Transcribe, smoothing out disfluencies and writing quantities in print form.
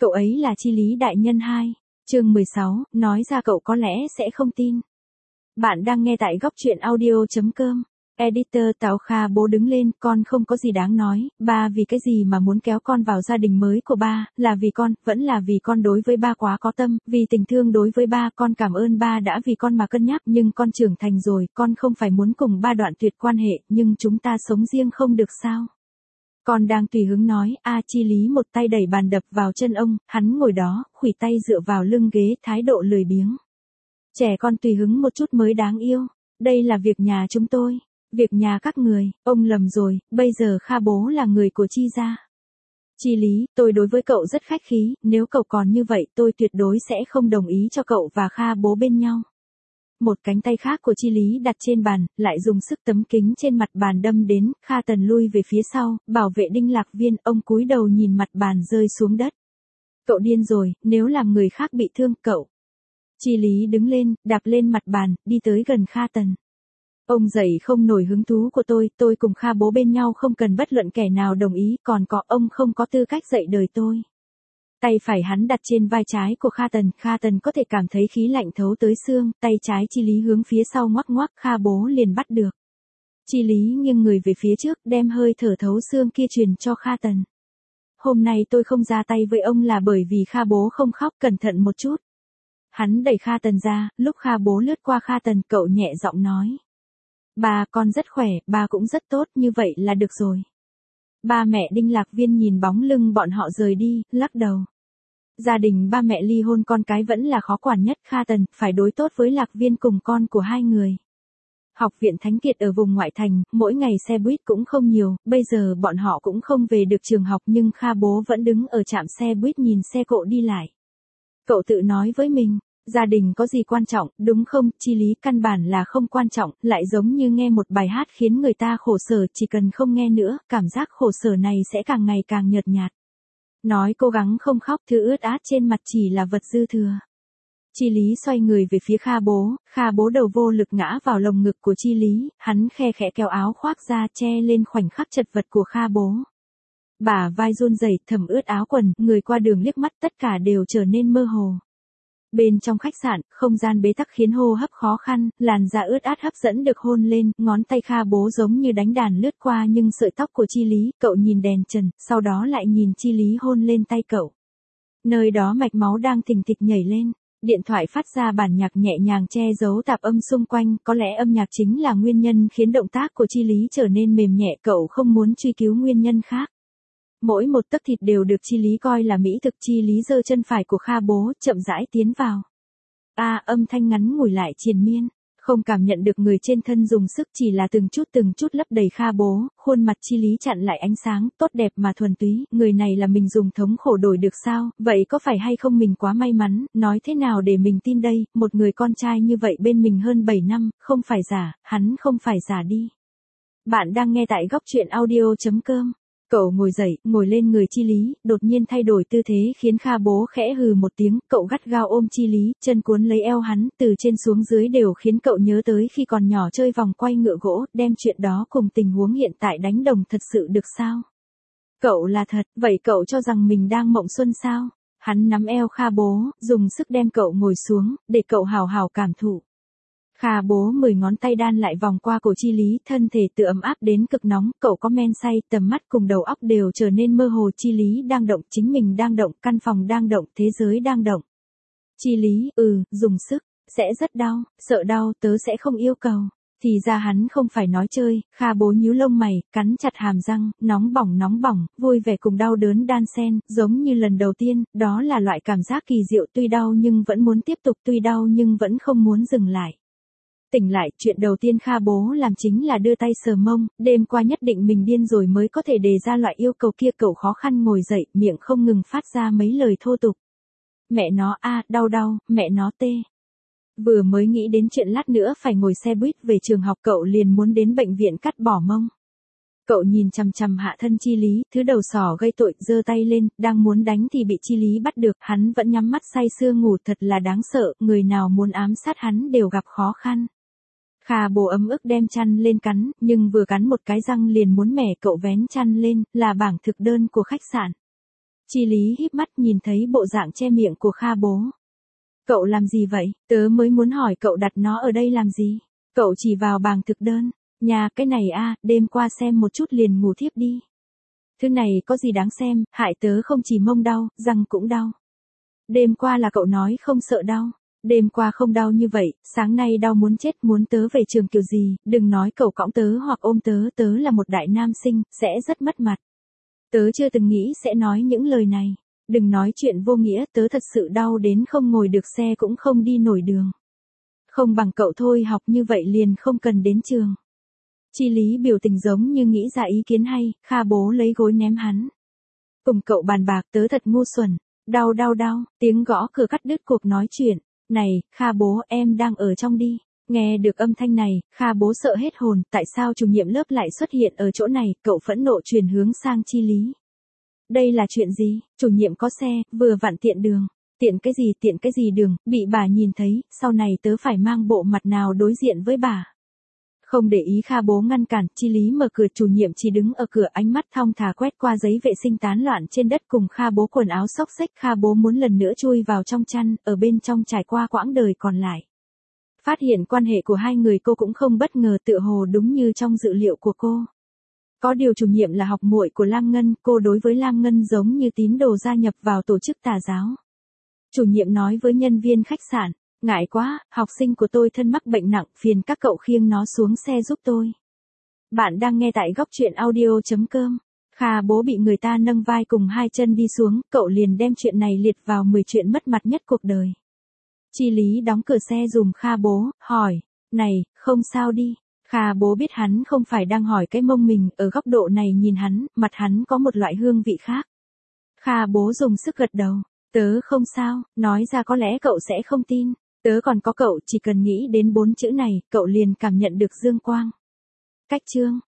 Cậu ấy là Chi Lý đại nhân 2. Chương 16, nói ra cậu có lẽ sẽ không tin. Bạn đang nghe tại góc truyện audio.com. Editor Tào Kha Bố đứng lên, con không có gì đáng nói, ba vì cái gì mà muốn kéo con vào gia đình mới của ba, là vì con, vẫn là vì con đối với ba quá có tâm, vì tình thương đối với ba, con cảm ơn ba đã vì con mà cân nhắc, nhưng con trưởng thành rồi, con không phải muốn cùng ba đoạn tuyệt quan hệ, nhưng chúng ta sống riêng không được sao? Con đang tùy hứng nói, Chi Lý một tay đẩy bàn đập vào chân ông, hắn ngồi đó, khuỷu tay dựa vào lưng ghế, thái độ lười biếng. Trẻ con tùy hứng một chút mới đáng yêu, đây là việc nhà chúng tôi. Việc nhà các người, ông lầm rồi, bây giờ Kha bố là người của Chi gia. Chi Lý, tôi đối với cậu rất khách khí, nếu cậu còn như vậy tôi tuyệt đối sẽ không đồng ý cho cậu và Kha bố bên nhau. Một cánh tay khác của Chi Lý đặt trên bàn, lại dùng sức tấm kính trên mặt bàn đâm đến, Kha Tần lui về phía sau, bảo vệ Đinh Lạc Viên, ông cúi đầu nhìn mặt bàn rơi xuống đất. Cậu điên rồi, nếu làm người khác bị thương, cậu. Chi Lý đứng lên, đạp lên mặt bàn, đi tới gần Kha Tần. Ông dậy không nổi hứng thú của tôi cùng Kha bố bên nhau không cần bất luận kẻ nào đồng ý, còn có ông không có tư cách dạy đời tôi. Tay phải hắn đặt trên vai trái của Kha Tần có thể cảm thấy khí lạnh thấu tới xương, tay trái Chi Lý hướng phía sau ngoắc ngoắc, Kha bố liền bắt được. Chi Lý nghiêng người về phía trước, đem hơi thở thấu xương kia truyền cho Kha Tần. Hôm nay tôi không ra tay với ông là bởi vì Kha bố không khóc, cẩn thận một chút. Hắn đẩy Kha Tần ra, lúc Kha bố lướt qua Kha Tần, cậu nhẹ giọng nói. Ba, con rất khỏe, ba cũng rất tốt, như vậy là được rồi. Ba mẹ Đinh Lạc Viên nhìn bóng lưng bọn họ rời đi, lắc đầu. Gia đình ba mẹ ly hôn, con cái vẫn là khó quản nhất, Kha Tần phải đối tốt với Lạc Viên cùng con của hai người. Học viện Thánh Kiệt ở vùng ngoại thành, mỗi ngày xe buýt cũng không nhiều, bây giờ bọn họ cũng không về được trường học, nhưng Kha bố vẫn đứng ở trạm xe buýt nhìn xe cộ đi lại. Cậu tự nói với mình, gia đình có gì quan trọng, đúng không? Chi Lý, căn bản là không quan trọng, lại giống như nghe một bài hát khiến người ta khổ sở, chỉ cần không nghe nữa, cảm giác khổ sở này sẽ càng ngày càng nhợt nhạt. Nói cố gắng không khóc, thứ ướt át trên mặt chỉ là vật dư thừa. Chi Lý xoay người về phía Kha bố đầu vô lực ngã vào lồng ngực của Chi Lý, hắn khe khẽ kéo áo khoác ra che lên khoảnh khắc chật vật của Kha bố. Bả vai run rẩy, thẩm ướt áo quần, người qua đường liếc mắt tất cả đều trở nên mơ hồ. Bên trong khách sạn, không gian bế tắc khiến hô hấp khó khăn, làn da ướt át hấp dẫn được hôn lên, ngón tay Kha bố giống như đánh đàn lướt qua nhưng sợi tóc của Chi Lý, cậu nhìn đèn trần, sau đó lại nhìn Chi Lý hôn lên tay cậu. Nơi đó mạch máu đang thình thịch nhảy lên, điện thoại phát ra bản nhạc nhẹ nhàng che giấu tạp âm xung quanh, có lẽ âm nhạc chính là nguyên nhân khiến động tác của Chi Lý trở nên mềm nhẹ, cậu không muốn truy cứu nguyên nhân khác. Mỗi một tấc thịt đều được Chi Lý coi là mỹ thực. Chi Lý giơ chân phải của Kha bố, chậm rãi tiến vào. Âm thanh ngắn ngủi lại triền miên, không cảm nhận được người trên thân dùng sức, chỉ là từng chút lấp đầy Kha bố, khuôn mặt Chi Lý chặn lại ánh sáng, tốt đẹp mà thuần túy, người này là mình dùng thống khổ đổi được sao, vậy có phải hay không mình quá may mắn, nói thế nào để mình tin đây, một người con trai như vậy bên mình hơn 7 năm, không phải giả, hắn không phải giả đi. Bạn đang nghe tại góc truyện audio.com. Cậu ngồi dậy, ngồi lên người Chi Lý, đột nhiên thay đổi tư thế khiến Kha bố khẽ hừ một tiếng, cậu gắt gao ôm Chi Lý, chân cuốn lấy eo hắn, từ trên xuống dưới đều khiến cậu nhớ tới khi còn nhỏ chơi vòng quay ngựa gỗ, đem chuyện đó cùng tình huống hiện tại đánh đồng thật sự được sao? Cậu là thật, vậy cậu cho rằng mình đang mộng xuân sao? Hắn nắm eo Kha bố, dùng sức đem cậu ngồi xuống, để cậu hào hào cảm thụ. Kha bố 10 ngón tay đan lại vòng qua cổ Chi Lý, thân thể tự ấm áp đến cực nóng, cậu có men say, tầm mắt cùng đầu óc đều trở nên mơ hồ. Chi Lý đang động, chính mình đang động, căn phòng đang động, thế giới đang động. Chi Lý, dùng sức, sẽ rất đau, sợ đau, tớ sẽ không yêu cầu. Thì ra hắn không phải nói chơi, Kha bố nhíu lông mày, cắn chặt hàm răng, nóng bỏng, vui vẻ cùng đau đớn đan xen, giống như lần đầu tiên, đó là loại cảm giác kỳ diệu, tuy đau nhưng vẫn muốn tiếp tục, tuy đau nhưng vẫn không muốn dừng lại. Tỉnh lại, chuyện đầu tiên Kha bố làm chính là đưa tay sờ mông, đêm qua nhất định mình điên rồi mới có thể đề ra loại yêu cầu kia, cậu khó khăn ngồi dậy, miệng không ngừng phát ra mấy lời thô tục. Mẹ nó đau, mẹ nó tê. Vừa mới nghĩ đến chuyện lát nữa phải ngồi xe buýt về trường học, cậu liền muốn đến bệnh viện cắt bỏ mông. Cậu nhìn chằm chằm hạ thân Chi Lý, thứ đầu sỏ gây tội, giơ tay lên, đang muốn đánh thì bị Chi Lý bắt được, hắn vẫn nhắm mắt say sưa ngủ, thật là đáng sợ, người nào muốn ám sát hắn đều gặp khó khăn. Kha bố ấm ức đem chăn lên cắn, nhưng vừa cắn một cái răng liền muốn mẻ, cậu vén chăn lên, là bảng thực đơn của khách sạn. Chi Lý híp mắt nhìn thấy bộ dạng che miệng của Kha bố. Cậu làm gì vậy? Tớ mới muốn hỏi cậu đặt nó ở đây làm gì? Cậu chỉ vào bảng thực đơn. Nhà cái này à, đêm qua xem một chút liền ngủ thiếp đi. Thứ này có gì đáng xem, hại tớ không chỉ mông đau, răng cũng đau. Đêm qua là cậu nói không sợ đau. Đêm qua không đau như vậy, sáng nay đau muốn chết, muốn tớ về trường kiểu gì, đừng nói cậu cõng tớ hoặc ôm tớ, tớ là một đại nam sinh, sẽ rất mất mặt. Tớ chưa từng nghĩ sẽ nói những lời này. Đừng nói chuyện vô nghĩa, tớ thật sự đau đến không ngồi được xe cũng không đi nổi đường. Không bằng cậu thôi, học như vậy liền không cần đến trường. Chi Lý biểu tình giống như nghĩ ra ý kiến hay, Kha bố lấy gối ném hắn. Cùng cậu bàn bạc, tớ thật ngu xuẩn. Đau, tiếng gõ cửa cắt đứt cuộc nói chuyện. Này, Kha bố, em đang ở trong đi. Nghe được âm thanh này, Kha bố sợ hết hồn, tại sao chủ nhiệm lớp lại xuất hiện ở chỗ này, cậu phẫn nộ chuyển hướng sang Chi Lý. Đây là chuyện gì? Chủ nhiệm có xe, vừa vặn tiện đường. Tiện cái gì đường, bị bà nhìn thấy, sau này tớ phải mang bộ mặt nào đối diện với bà. Không để ý Kha bố ngăn cản, Chi Lý mở cửa, chủ nhiệm chỉ đứng ở cửa, ánh mắt thong thả quét qua giấy vệ sinh tán loạn trên đất cùng Kha bố quần áo xốc xếch. Kha bố muốn lần nữa chui vào trong chăn, ở bên trong trải qua quãng đời còn lại. Phát hiện quan hệ của hai người cô cũng không bất ngờ, tựa hồ đúng như trong dự liệu của cô. Có điều chủ nhiệm là học muội của Lam Ngân, cô đối với Lam Ngân giống như tín đồ gia nhập vào tổ chức tà giáo. Chủ nhiệm nói với nhân viên khách sạn, ngại quá, học sinh của tôi thân mắc bệnh nặng, phiền các cậu khiêng nó xuống xe giúp tôi. Bạn đang nghe tại góc truyện audio.com. Kha bố bị người ta nâng vai cùng hai chân đi xuống, cậu liền đem chuyện này liệt vào 10 chuyện mất mặt nhất cuộc đời. Chi Lý đóng cửa xe dùm Kha bố, hỏi, này, không sao đi. Kha bố biết hắn không phải đang hỏi cái mông mình, ở góc độ này nhìn hắn, mặt hắn có một loại hương vị khác. Kha bố dùng sức gật đầu, tớ không sao, nói ra có lẽ cậu sẽ không tin. Tớ còn có cậu, chỉ cần nghĩ đến 4 chữ này, cậu liền cảm nhận được dương quang. Cách chương